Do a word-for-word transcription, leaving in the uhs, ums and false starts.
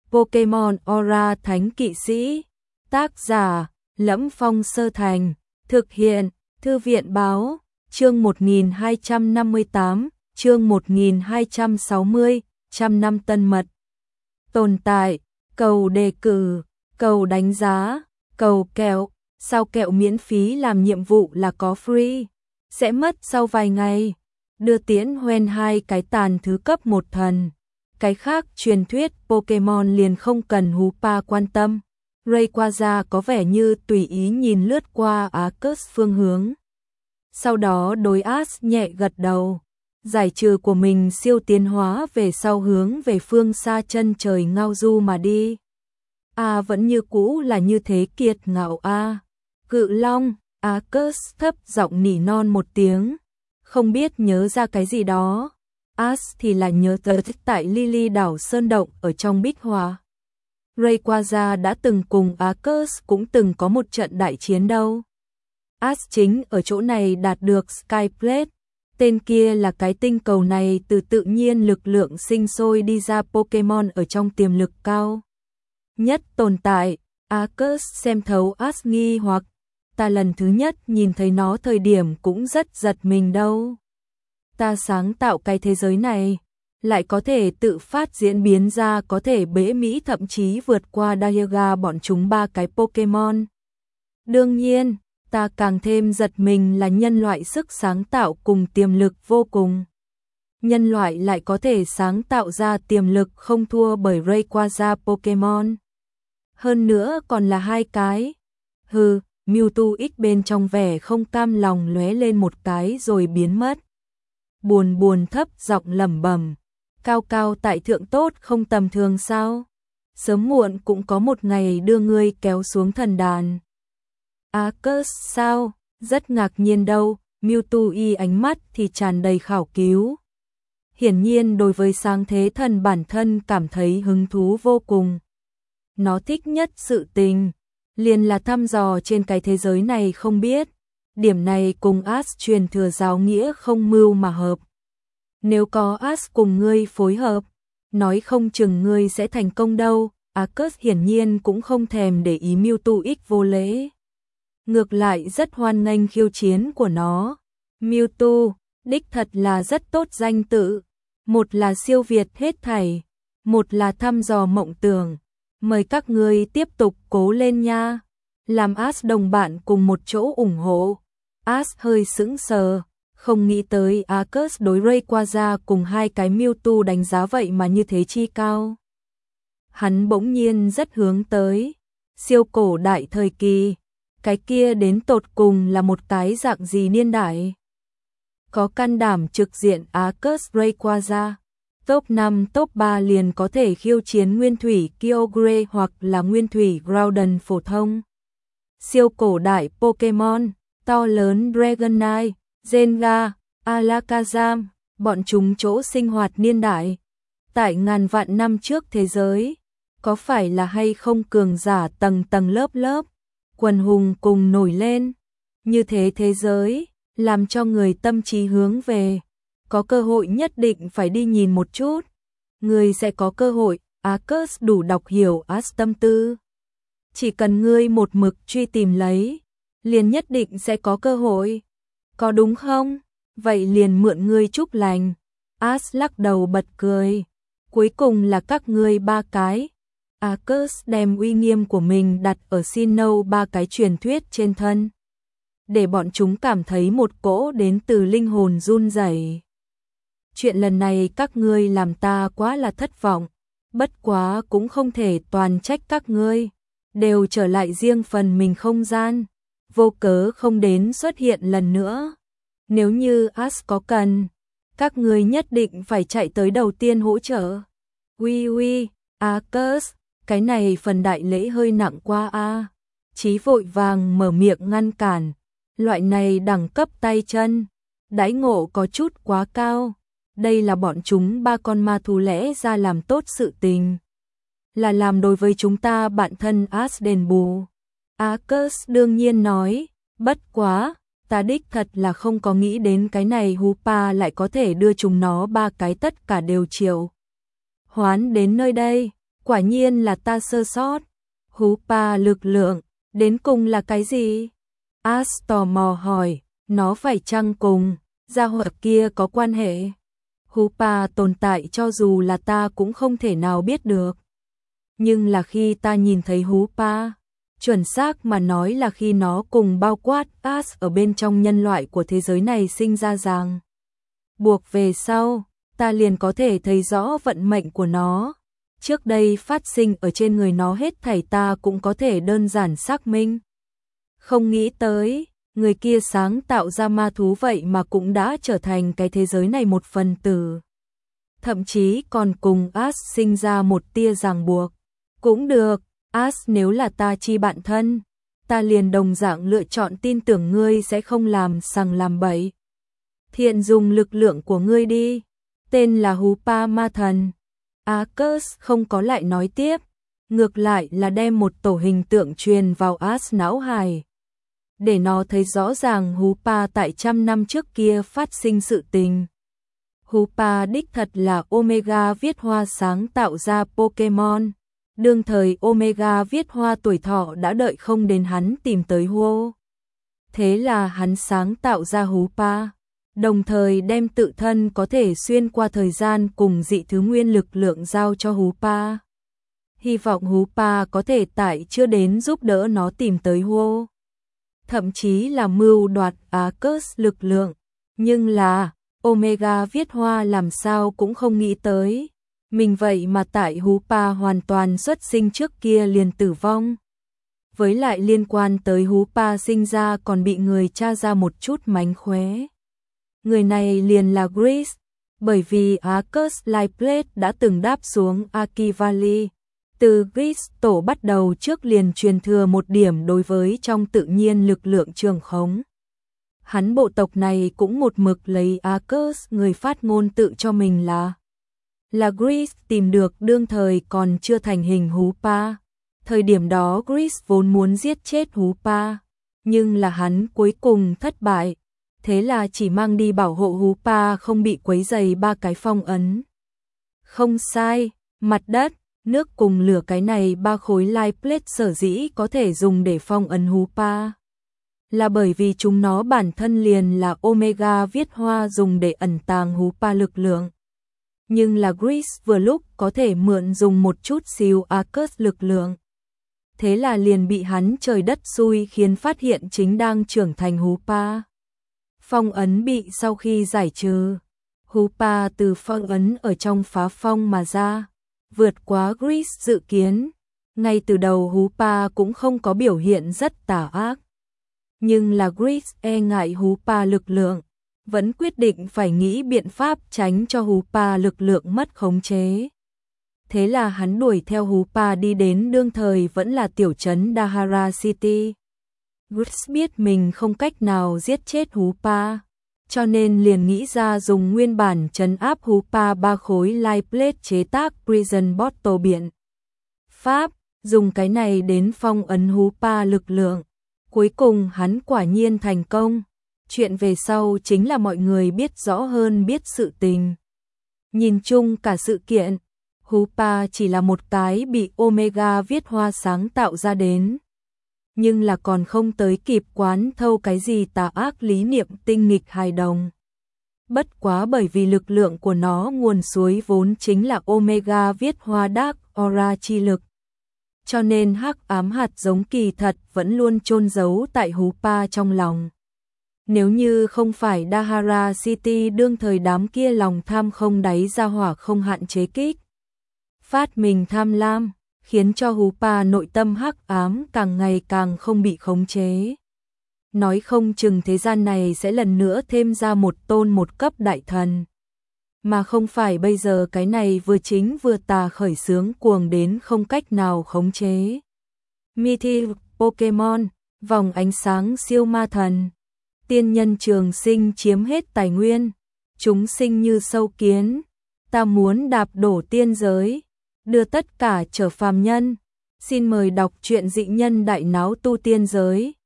Pokemon Aura Thánh Kỵ Sĩ. Tác giả: Lẫm Phong Sơ Thành. Thực hiện: Thư viện báo. Chương một nghìn hai trăm năm mươi tám, chương một nghìn hai trăm sáu mươi, trăm năm tân mật. Tồn tại: cầu đề cử, cầu đánh giá, cầu kẹo. Sao kẹo miễn phí làm nhiệm vụ là có free, sẽ mất sau vài ngày. Đưa tiễn hoen hai cái tàn thứ cấp một thần. Cái khác truyền thuyết Pokemon liền không cần Hoopa quan tâm. Rayquaza có vẻ như tùy ý nhìn lướt qua Arceus phương hướng. Sau đó đối Ash nhẹ gật đầu. Giải trừ của mình siêu tiến hóa về sau hướng về phương xa chân trời ngao du mà đi. A à, vẫn như cũ là như thế kiệt ngạo a. À. Cự Long, Arceus thấp giọng nỉ non một tiếng. Không biết nhớ ra cái gì đó. Ash thì là nhớ tới tại Lily đảo Sơn Động ở trong Bích Hòa. Rayquaza đã từng cùng Arceus cũng từng có một trận đại chiến đâu. Ash chính ở chỗ này đạt được Sky Plate. Tên kia là cái tinh cầu này từ tự nhiên lực lượng sinh sôi đi ra Pokemon ở trong tiềm lực cao nhất tồn tại. Arceus xem thấu Ash nghi hoặc. Ta lần thứ nhất nhìn thấy nó thời điểm cũng rất giật mình đâu. Ta sáng tạo cái thế giới này, lại có thể tự phát diễn biến ra có thể bế mỹ thậm chí vượt qua Dialga bọn chúng ba cái Pokemon. Đương nhiên, ta càng thêm giật mình là nhân loại sức sáng tạo cùng tiềm lực vô cùng. Nhân loại lại có thể sáng tạo ra tiềm lực không thua bởi Rayquaza Pokemon. Hơn nữa còn là hai cái. Hừ, Mewtwo X bên trong vẻ không cam lòng lóe lên một cái rồi biến mất. Buồn buồn thấp giọng lẩm bẩm, cao cao tại thượng tốt không tầm thường sao? Sớm muộn cũng có một ngày đưa ngươi kéo xuống thần đàn. Arceus sao? Rất ngạc nhiên đâu, Mewtwo y ánh mắt thì tràn đầy khảo cứu. Hiển nhiên đối với sáng thế thần bản thân cảm thấy hứng thú vô cùng. Nó thích nhất sự tình, liền là thăm dò trên cái thế giới này không biết. Điểm này cùng Ash truyền thừa giáo nghĩa không mưu mà hợp. Nếu có Ash cùng ngươi phối hợp, nói không chừng ngươi sẽ thành công đâu. Arceus hiển nhiên cũng không thèm để ý Mewtwo X vô lễ. Ngược lại rất hoan nghênh khiêu chiến của nó. Mewtwo, đích thật là rất tốt danh tự. Một là siêu việt hết thảy, một là thăm dò mộng tưởng. Mời các ngươi tiếp tục cố lên nha. Làm Ash đồng bạn cùng một chỗ ủng hộ. Ash hơi sững sờ, không nghĩ tới Arceus đối Rayquaza cùng hai cái Mewtwo đánh giá vậy mà như thế chi cao. Hắn bỗng nhiên rất hướng tới siêu cổ đại thời kỳ, cái kia đến tột cùng là một cái dạng gì niên đại. Có can đảm trực diện Arceus Rayquaza, top năm top ba liền có thể khiêu chiến nguyên thủy Kyogre hoặc là nguyên thủy Groudon phổ thông. Siêu cổ đại Pokemon, to lớn Dragonite, Zenga, Alakazam, bọn chúng chỗ sinh hoạt niên đại. Tại ngàn vạn năm trước thế giới, có phải là hay không cường giả tầng tầng lớp lớp, quần hùng cùng nổi lên. Như thế thế giới, làm cho người tâm trí hướng về. Có cơ hội nhất định phải đi nhìn một chút. Người sẽ có cơ hội, Arceus đủ đọc hiểu Ash tâm tư. Chỉ cần ngươi một mực truy tìm lấy, liền nhất định sẽ có cơ hội. Có đúng không? Vậy liền mượn ngươi chúc lành. Ash lắc đầu bật cười. Cuối cùng là các ngươi ba cái. Arceus đem uy nghiêm của mình đặt ở Sinnoh ba cái truyền thuyết trên thân. Để bọn chúng cảm thấy một cỗ đến từ linh hồn run rẩy. Chuyện lần này các ngươi làm ta quá là thất vọng. Bất quá cũng không thể toàn trách các ngươi. Đều trở lại riêng phần mình không gian. Vô cớ không đến xuất hiện lần nữa. Nếu như Ash có cần, các ngươi nhất định phải chạy tới đầu tiên hỗ trợ. Ui ui, Arceus, cái này phần đại lễ hơi nặng qua a. Chí vội vàng mở miệng ngăn cản. Loại này đẳng cấp tay chân, đãi ngộ có chút quá cao. Đây là bọn chúng ba con ma thú lẽ ra làm tốt sự tình. Là làm đối với chúng ta bạn thân Ash đền bù. Arceus đương nhiên nói, bất quá, ta đích thật là không có nghĩ đến cái này Hoopa lại có thể đưa chúng nó ba cái tất cả đều triệu hoán đến nơi đây. Quả nhiên là ta sơ sót. Hoopa lực lượng, đến cùng là cái gì? Ash tò mò hỏi, nó phải chăng cùng gia hỏa kia có quan hệ? Hoopa tồn tại cho dù là ta cũng không thể nào biết được. Nhưng là khi ta nhìn thấy Hoopa, chuẩn xác mà nói là khi nó cùng bao quát Ash ở bên trong nhân loại của thế giới này sinh ra ràng buộc về sau, ta liền có thể thấy rõ vận mệnh của nó. Trước đây phát sinh ở trên người nó hết thảy ta cũng có thể đơn giản xác minh. Không nghĩ tới, người kia sáng tạo ra ma thú vậy mà cũng đã trở thành cái thế giới này một phần tử. Thậm chí còn cùng Ash sinh ra một tia ràng buộc. Cũng được, Ash nếu là ta chi bạn thân, ta liền đồng dạng lựa chọn tin tưởng ngươi sẽ không làm sằng làm bậy. Thiện dùng lực lượng của ngươi đi, tên là Hoopa ma thần. Arcus không có lại nói tiếp, ngược lại là đem một tổ hình tượng truyền vào Ash não hài, để nó thấy rõ ràng Hoopa tại trăm năm trước kia phát sinh sự tình. Hoopa đích thật là Omega viết hoa sáng tạo ra Pokemon. Đương thời Omega viết hoa tuổi thọ đã đợi không đến hắn tìm tới Huo. Thế là hắn sáng tạo ra Hoopa, đồng thời đem tự thân có thể xuyên qua thời gian cùng dị thứ nguyên lực lượng giao cho Hoopa. Hy vọng Hoopa có thể tại chưa đến giúp đỡ nó tìm tới Huo, thậm chí là mưu đoạt Arcus lực lượng. Nhưng là, Omega viết hoa làm sao cũng không nghĩ tới, mình vậy mà tại Hoopa hoàn toàn xuất sinh trước kia liền tử vong. Với lại liên quan tới Hoopa sinh ra còn bị người tra ra một chút mánh khóe. Người này liền là Gris, bởi vì Arcus Light Blade đã từng đáp xuống Aki Valley. Từ Gris tổ bắt đầu trước liền truyền thừa một điểm đối với trong tự nhiên lực lượng trường khống. Hắn bộ tộc này cũng một mực lấy Arcus người phát ngôn tự cho mình là là Gris tìm được đương thời còn chưa thành hình Hoopa. Thời điểm đó Gris vốn muốn giết chết Hoopa, nhưng là hắn cuối cùng thất bại. Thế là chỉ mang đi bảo hộ Hoopa không bị quấy rầy ba cái phong ấn. Không sai, mặt đất, nước cùng lửa cái này ba khối light plate sở dĩ có thể dùng để phong ấn Hoopa, là bởi vì chúng nó bản thân liền là Omega viết hoa dùng để ẩn tàng Hoopa lực lượng. Nhưng là Gris vừa lúc có thể mượn dùng một chút xíu Arcus lực lượng. Thế là liền bị hắn trời đất xui khiến phát hiện chính đang trưởng thành Hoopa. Phong ấn bị sau khi giải trừ, Hoopa từ phong ấn ở trong phá phong mà ra, vượt quá Gris dự kiến. Ngay từ đầu Hoopa cũng không có biểu hiện rất tà ác. Nhưng là Gris e ngại Hoopa lực lượng, vẫn quyết định phải nghĩ biện pháp tránh cho Hoopa lực lượng mất khống chế. Thế là hắn đuổi theo Hoopa đi đến đương thời vẫn là tiểu trấn Dahara City. Gris biết mình không cách nào giết chết Hoopa, cho nên liền nghĩ ra dùng nguyên bản trấn áp Hoopa ba khối light plate chế tác prison bottle biện pháp, dùng cái này đến phong ấn Hoopa lực lượng. Cuối cùng hắn quả nhiên thành công. Chuyện về sau chính là mọi người biết rõ hơn biết sự tình. Nhìn chung cả sự kiện, Hoopa chỉ là một cái bị Omega viết hoa sáng tạo ra đến. Nhưng là còn không tới kịp quán thâu cái gì tà ác lý niệm tinh nghịch hài đồng. Bất quá bởi vì lực lượng của nó nguồn suối vốn chính là Omega viết hoa Dark Aura chi lực. Cho nên hắc ám hạt giống kỳ thật vẫn luôn chôn giấu tại Hoopa trong lòng. Nếu như không phải Dahara City đương thời đám kia lòng tham không đáy ra hỏa không hạn chế kích. Phát mình tham lam, khiến cho Hoopa nội tâm hắc ám càng ngày càng không bị khống chế. Nói không chừng thế gian này sẽ lần nữa thêm ra một tôn một cấp đại thần. Mà không phải bây giờ cái này vừa chính vừa tà khởi sướng cuồng đến không cách nào khống chế. Mythic Pokemon, vòng ánh sáng siêu ma thần. Tiên nhân trường sinh chiếm hết tài nguyên. Chúng sinh như sâu kiến. Ta muốn đạp đổ tiên giới, đưa tất cả trở phàm nhân. Xin mời đọc truyện dị nhân đại náo tu tiên giới.